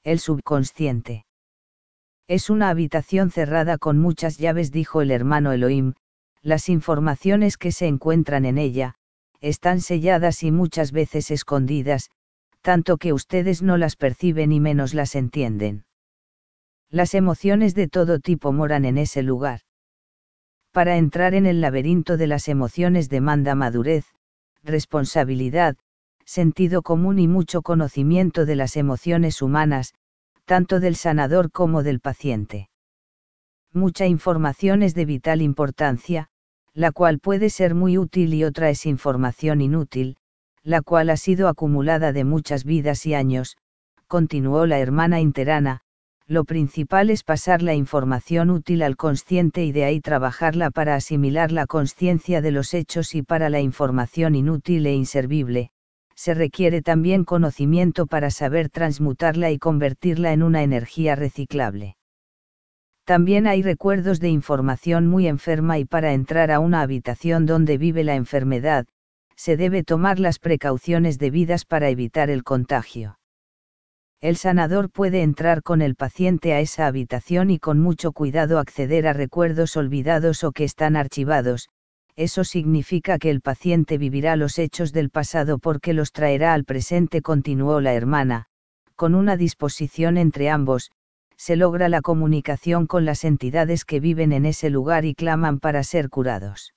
El subconsciente. Es una habitación cerrada con muchas llaves, dijo el hermano Elohim. Las informaciones que se encuentran en ella, están selladas y muchas veces escondidas, tanto que ustedes no las perciben y menos las entienden. Las emociones de todo tipo moran en ese lugar. Para entrar en el laberinto de las emociones demanda madurez, responsabilidad, sentido común y mucho conocimiento de las emociones humanas, tanto del sanador como del paciente. Mucha información es de vital importancia, la cual puede ser muy útil, y otra es información inútil, la cual ha sido acumulada de muchas vidas y años, continuó la hermana Interana. Lo principal es pasar la información útil al consciente y de ahí trabajarla para asimilar la conciencia de los hechos, y para la información inútil e inservible, se requiere también conocimiento para saber transmutarla y convertirla en una energía reciclable. También hay recuerdos de información muy enferma, y para entrar a una habitación donde vive la enfermedad, se debe tomar las precauciones debidas para evitar el contagio. El sanador puede entrar con el paciente a esa habitación y con mucho cuidado acceder a recuerdos olvidados o que están archivados. Eso significa que el paciente vivirá los hechos del pasado porque los traerá al presente, continuó la hermana. Con una disposición entre ambos, se logra la comunicación con las entidades que viven en ese lugar y claman para ser curados.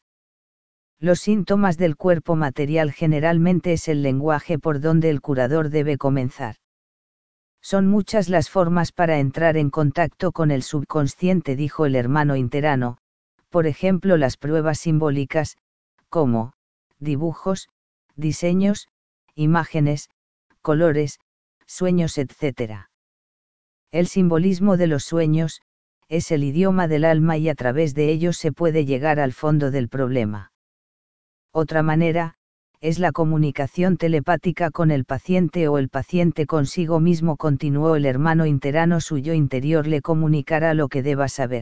Los síntomas del cuerpo material generalmente es el lenguaje por donde el curador debe comenzar. Son muchas las formas para entrar en contacto con el subconsciente, dijo el hermano Interano, por ejemplo las pruebas simbólicas, como dibujos, diseños, imágenes, colores, sueños, etc. El simbolismo de los sueños, es el idioma del alma y a través de ellos se puede llegar al fondo del problema. Otra manera, es la comunicación telepática con el paciente o el paciente consigo mismo, continuó el hermano Interano. Su yo interior le comunicará lo que deba saber.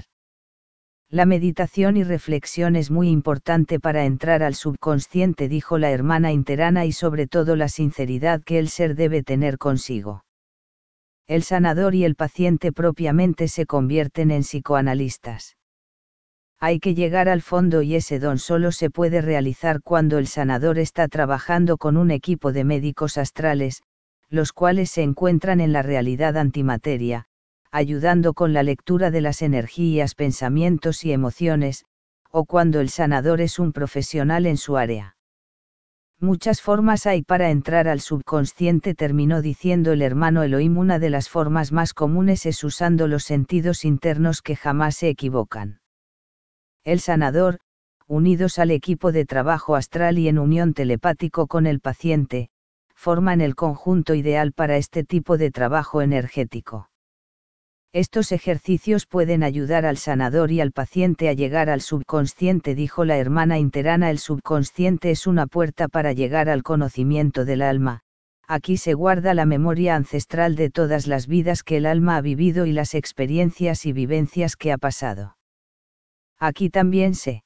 La meditación y reflexión es muy importante para entrar al subconsciente, dijo la hermana Interana, y sobre todo la sinceridad que el ser debe tener consigo. El sanador y el paciente propiamente se convierten en psicoanalistas. Hay que llegar al fondo y ese don solo se puede realizar cuando el sanador está trabajando con un equipo de médicos astrales, los cuales se encuentran en la realidad antimateria, ayudando con la lectura de las energías, pensamientos y emociones, o cuando el sanador es un profesional en su área. Muchas formas hay para entrar al subconsciente, terminó diciendo el hermano Elohim. Una de las formas más comunes es usando los sentidos internos que jamás se equivocan. El sanador, unidos al equipo de trabajo astral y en unión telepático con el paciente, forman el conjunto ideal para este tipo de trabajo energético. Estos ejercicios pueden ayudar al sanador y al paciente a llegar al subconsciente, dijo la hermana Interana. El subconsciente es una puerta para llegar al conocimiento del alma. Aquí se guarda la memoria ancestral de todas las vidas que el alma ha vivido y las experiencias y vivencias que ha pasado. Aquí también se